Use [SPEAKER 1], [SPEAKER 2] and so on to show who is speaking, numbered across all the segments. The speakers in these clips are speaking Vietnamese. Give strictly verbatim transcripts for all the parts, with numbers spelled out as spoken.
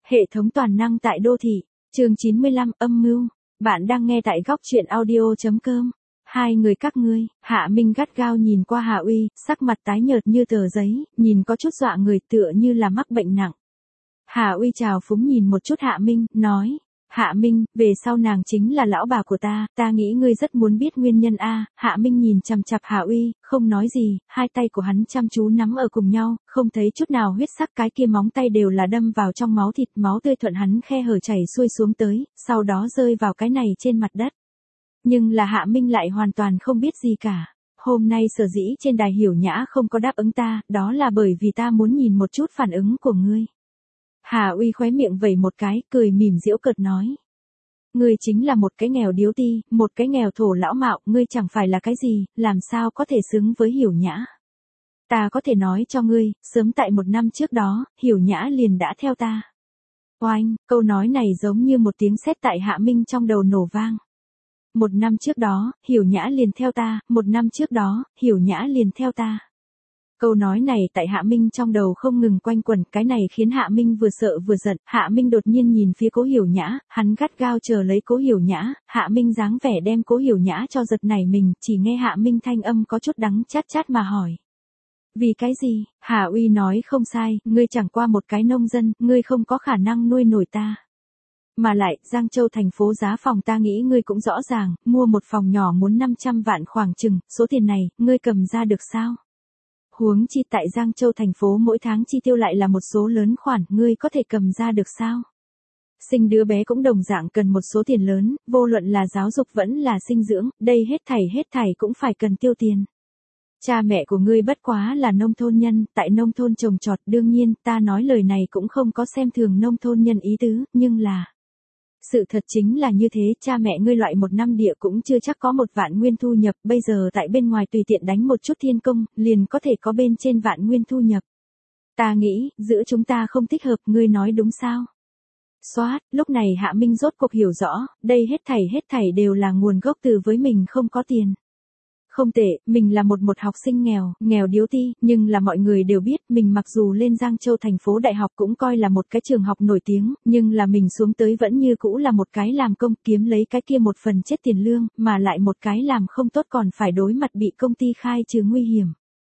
[SPEAKER 1] Hệ thống toàn năng tại đô thị, chương chín mươi lăm, âm mưu. Bạn đang nghe tại góc truyện audio chấm com. Hai người các ngươi, Hạ Minh gắt gao nhìn qua Hạ Uy, sắc mặt tái nhợt như tờ giấy, nhìn có chút dọa người tựa như là mắc bệnh nặng. Hạ Uy trào phúng nhìn một chút Hạ Minh, nói. Hạ Minh, về sau nàng chính là lão bà của ta, ta nghĩ ngươi rất muốn biết nguyên nhân a. Hạ Minh nhìn chằm chằm Hạ Uy, không nói gì, hai tay của hắn chăm chú nắm ở cùng nhau, không thấy chút nào huyết sắc, cái kia móng tay đều là đâm vào trong máu thịt, máu tươi thuận hắn khe hở chảy xuôi xuống tới, sau đó rơi vào cái này trên mặt đất. Nhưng là Hạ Minh lại hoàn toàn không biết gì cả. Hôm nay sở dĩ trên đài Hiểu Nhã không có đáp ứng ta, đó là bởi vì ta muốn nhìn một chút phản ứng của ngươi. Hạ Uy khóe miệng vẩy một cái, cười mỉm giễu cợt nói. Ngươi chính là một cái nghèo điếu ti, một cái nghèo thổ lão mạo, ngươi chẳng phải là cái gì, làm sao có thể xứng với Hiểu Nhã. Ta có thể nói cho ngươi, sớm tại một năm trước đó, Hiểu Nhã liền đã theo ta. Oanh, câu nói này giống như một tiếng sét tại Hạ Minh trong đầu nổ vang. Một năm trước đó, Hiểu Nhã liền theo ta, một năm trước đó, Hiểu Nhã liền theo ta. Câu nói này tại Hạ Minh trong đầu không ngừng quanh quẩn, cái này khiến Hạ Minh vừa sợ vừa giận. Hạ Minh đột nhiên nhìn phía Cố Hiểu Nhã, hắn gắt gao chờ lấy Cố Hiểu Nhã, Hạ Minh dáng vẻ đem Cố Hiểu Nhã cho giật nảy mình, chỉ nghe Hạ Minh thanh âm có chút đắng chát chát mà hỏi. Vì cái gì? Hạ Uy nói không sai, ngươi chẳng qua một cái nông dân, ngươi không có khả năng nuôi nổi ta. Mà lại, Giang Châu thành phố giá phòng ta nghĩ ngươi cũng rõ ràng, mua một phòng nhỏ muốn năm trăm vạn khoảng chừng, số tiền này, ngươi cầm ra được sao? Huống chi tại Giang Châu thành phố mỗi tháng chi tiêu lại là một số lớn khoản, ngươi có thể cầm ra được sao? Sinh đứa bé cũng đồng dạng cần một số tiền lớn, vô luận là giáo dục vẫn là sinh dưỡng, đây hết thảy hết thảy cũng phải cần tiêu tiền. Cha mẹ của ngươi bất quá là nông thôn nhân, tại nông thôn trồng trọt, đương nhiên, ta nói lời này cũng không có xem thường nông thôn nhân ý tứ, nhưng là... Sự thật chính là như thế, cha mẹ ngươi loại một năm địa cũng chưa chắc có một vạn nguyên thu nhập, bây giờ tại bên ngoài tùy tiện đánh một chút thiên công, liền có thể có bên trên vạn nguyên thu nhập. Ta nghĩ, giữa chúng ta không thích hợp, ngươi nói đúng sao? Xoát, lúc này Hạ Minh rốt cuộc hiểu rõ, đây hết thảy hết thảy đều là nguồn gốc từ với mình không có tiền. Không tệ, mình là một một học sinh nghèo, nghèo điếu ti, nhưng là mọi người đều biết, mình mặc dù lên Giang Châu thành phố đại học cũng coi là một cái trường học nổi tiếng, nhưng là mình xuống tới vẫn như cũ là một cái làm công kiếm lấy cái kia một phần chết tiền lương, mà lại một cái làm không tốt còn phải đối mặt bị công ty khai trừ nguy hiểm.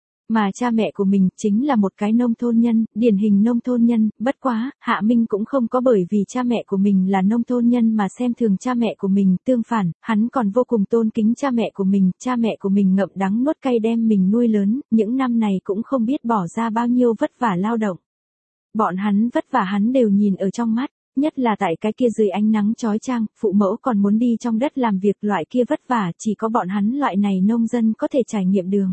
[SPEAKER 1] Mà cha mẹ của mình chính là một cái nông thôn nhân, điển hình nông thôn nhân, bất quá, Hạ Minh cũng không có bởi vì cha mẹ của mình là nông thôn nhân mà xem thường cha mẹ của mình, tương phản, hắn còn vô cùng tôn kính cha mẹ của mình, cha mẹ của mình ngậm đắng nuốt cay đem mình nuôi lớn, những năm này cũng không biết bỏ ra bao nhiêu vất vả lao động. Bọn hắn vất vả hắn đều nhìn ở trong mắt, nhất là tại cái kia dưới ánh nắng chói chang, phụ mẫu còn muốn đi trong đất làm việc loại kia vất vả, chỉ có bọn hắn loại này nông dân có thể trải nghiệm đường.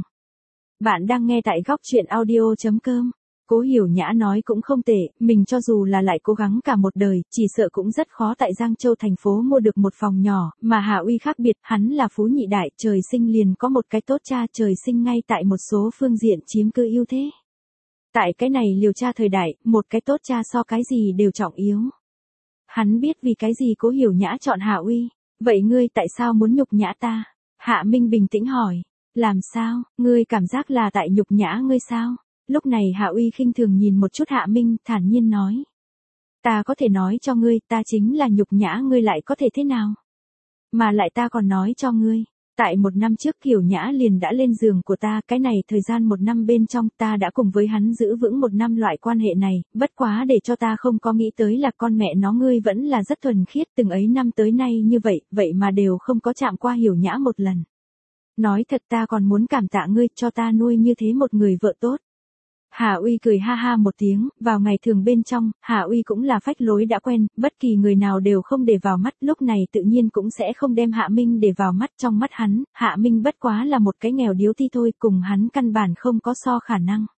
[SPEAKER 1] Bạn đang nghe tại góc truyện audio chấm com. Cố Hiểu Nhã nói cũng không tệ, mình cho dù là lại cố gắng cả một đời, chỉ sợ cũng rất khó tại Giang Châu thành phố mua được một phòng nhỏ, mà Hạ Uy khác biệt, hắn là phú nhị đại, trời sinh liền có một cái tốt cha, trời sinh ngay tại một số phương diện chiếm cứ ưu thế. Tại cái này liều cha thời đại, một cái tốt cha so cái gì đều trọng yếu. Hắn biết vì cái gì Cố Hiểu Nhã chọn Hạ Uy, vậy ngươi tại sao muốn nhục nhã ta? Hạ Minh bình tĩnh hỏi. Làm sao, ngươi cảm giác là tại nhục nhã ngươi sao? Lúc này Hạ Uy khinh thường nhìn một chút Hạ Minh, thản nhiên nói. Ta có thể nói cho ngươi, ta chính là nhục nhã ngươi lại có thể thế nào? Mà lại ta còn nói cho ngươi, tại một năm trước Hiểu Nhã liền đã lên giường của ta, cái này thời gian một năm bên trong ta đã cùng với hắn giữ vững một năm loại quan hệ này, bất quá để cho ta không có nghĩ tới là con mẹ nó ngươi vẫn là rất thuần khiết, từng ấy năm tới nay như vậy, vậy mà đều không có chạm qua Hiểu Nhã một lần. Nói thật ta còn muốn cảm tạ ngươi cho ta nuôi như thế một người vợ tốt. Hạ Uy cười ha ha một tiếng, vào ngày thường bên trong, Hạ Uy cũng là phách lối đã quen, bất kỳ người nào đều không để vào mắt, lúc này tự nhiên cũng sẽ không đem Hạ Minh để vào mắt, trong mắt hắn, Hạ Minh bất quá là một cái nghèo điếu ti thôi, cùng hắn căn bản không có so khả năng.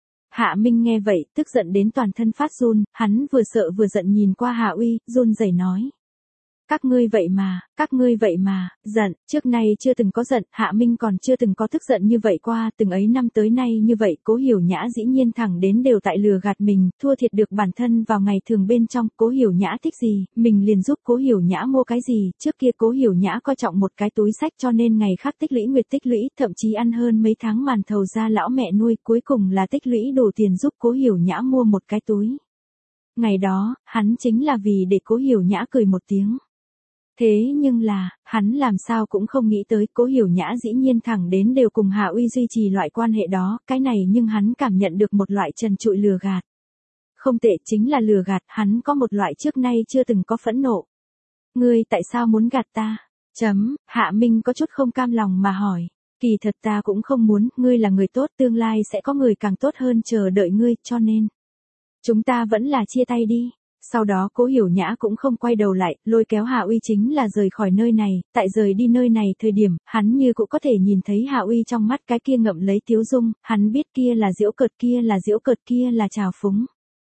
[SPEAKER 1] Hạ Minh nghe vậy, tức giận đến toàn thân phát run, hắn vừa sợ vừa giận nhìn qua Hạ Uy, run rẩy nói. Các ngươi vậy mà, các ngươi vậy mà, giận, trước nay chưa từng có giận, Hạ Minh còn chưa từng có tức giận như vậy qua, từng ấy năm tới nay như vậy, Cố Hiểu Nhã dĩ nhiên thẳng đến đều tại lừa gạt mình, thua thiệt được bản thân vào ngày thường bên trong, Cố Hiểu Nhã thích gì, mình liền giúp Cố Hiểu Nhã mua cái gì, trước kia Cố Hiểu Nhã coi trọng một cái túi xách cho nên ngày khác tích lũy nguyệt tích lũy, thậm chí ăn hơn mấy tháng màn thầu ra lão mẹ nuôi, cuối cùng là tích lũy đủ tiền giúp Cố Hiểu Nhã mua một cái túi. Ngày đó, hắn chính là vì để Cố Hiểu Nhã cười một tiếng. Thế nhưng là, hắn làm sao cũng không nghĩ tới Cố Hiểu Nhã dĩ nhiên thẳng đến đều cùng Hạ Uy duy trì loại quan hệ đó, cái này nhưng hắn cảm nhận được một loại trần trụi lừa gạt. Không tệ, chính là lừa gạt, hắn có một loại trước nay chưa từng có phẫn nộ. Ngươi tại sao muốn gạt ta? Chấm, Hạ Minh có chút không cam lòng mà hỏi. Kỳ thật ta cũng không muốn, ngươi là người tốt, tương lai sẽ có người càng tốt hơn chờ đợi ngươi, cho nên chúng ta vẫn là chia tay đi. Sau đó Cố Hiểu Nhã cũng không quay đầu lại, lôi kéo Hạ Uy chính là rời khỏi nơi này, tại rời đi nơi này thời điểm, hắn như cũng có thể nhìn thấy Hạ Uy trong mắt cái kia ngậm lấy tiếu dung, hắn biết kia là giễu cợt, kia là giễu cợt, kia là trào phúng.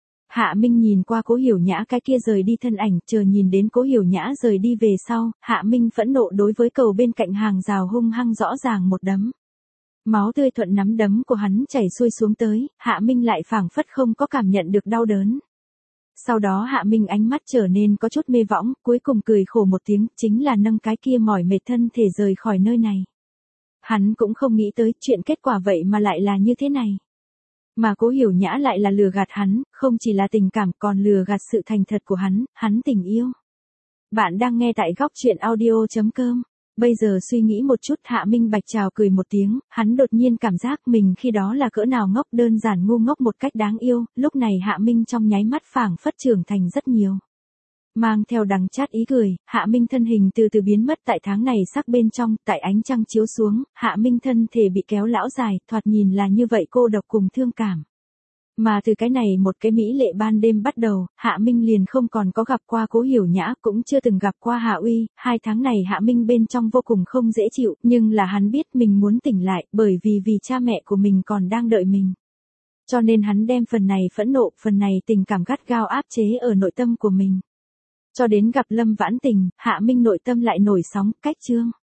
[SPEAKER 1] Hạ Minh nhìn qua Cố Hiểu Nhã cái kia rời đi thân ảnh, chờ nhìn đến Cố Hiểu Nhã rời đi về sau, Hạ Minh phẫn nộ đối với cầu bên cạnh hàng rào hung hăng rõ ràng một đấm. Máu tươi thuận nắm đấm của hắn chảy xuôi xuống tới, Hạ Minh lại phảng phất không có cảm nhận được đau đớn. Sau đó Hạ Minh ánh mắt trở nên có chút mê võng, cuối cùng cười khổ một tiếng, chính là nâng cái kia mỏi mệt thân thể rời khỏi nơi này. Hắn cũng không nghĩ tới chuyện kết quả vậy mà lại là như thế này. Mà Cố Hiểu Nhã lại là lừa gạt hắn, không chỉ là tình cảm còn lừa gạt sự thành thật của hắn, hắn tình yêu. Bạn đang nghe tại góc truyện audio chấm com. Bây giờ suy nghĩ một chút, Hạ Minh Bạch chào cười một tiếng, hắn đột nhiên cảm giác mình khi đó là cỡ nào ngốc, đơn giản ngu ngốc một cách đáng yêu, lúc này Hạ Minh trong nháy mắt phảng phất trưởng thành rất nhiều. Mang theo đắng chát ý cười, Hạ Minh thân hình từ từ biến mất tại tháng này sắc bên trong, tại ánh trăng chiếu xuống, Hạ Minh thân thể bị kéo lão dài, thoạt nhìn là như vậy cô độc cùng thương cảm. Mà từ cái này một cái mỹ lệ ban đêm bắt đầu, Hạ Minh liền không còn có gặp qua Cố Hiểu Nhã, cũng chưa từng gặp qua Hạ Uy, hai tháng này Hạ Minh bên trong vô cùng không dễ chịu, nhưng là hắn biết mình muốn tỉnh lại, bởi vì vì cha mẹ của mình còn đang đợi mình. Cho nên hắn đem phần này phẫn nộ, phần này tình cảm gắt gao áp chế ở nội tâm của mình. Cho đến gặp Lâm Vãn Tình, Hạ Minh nội tâm lại nổi sóng, cách chương.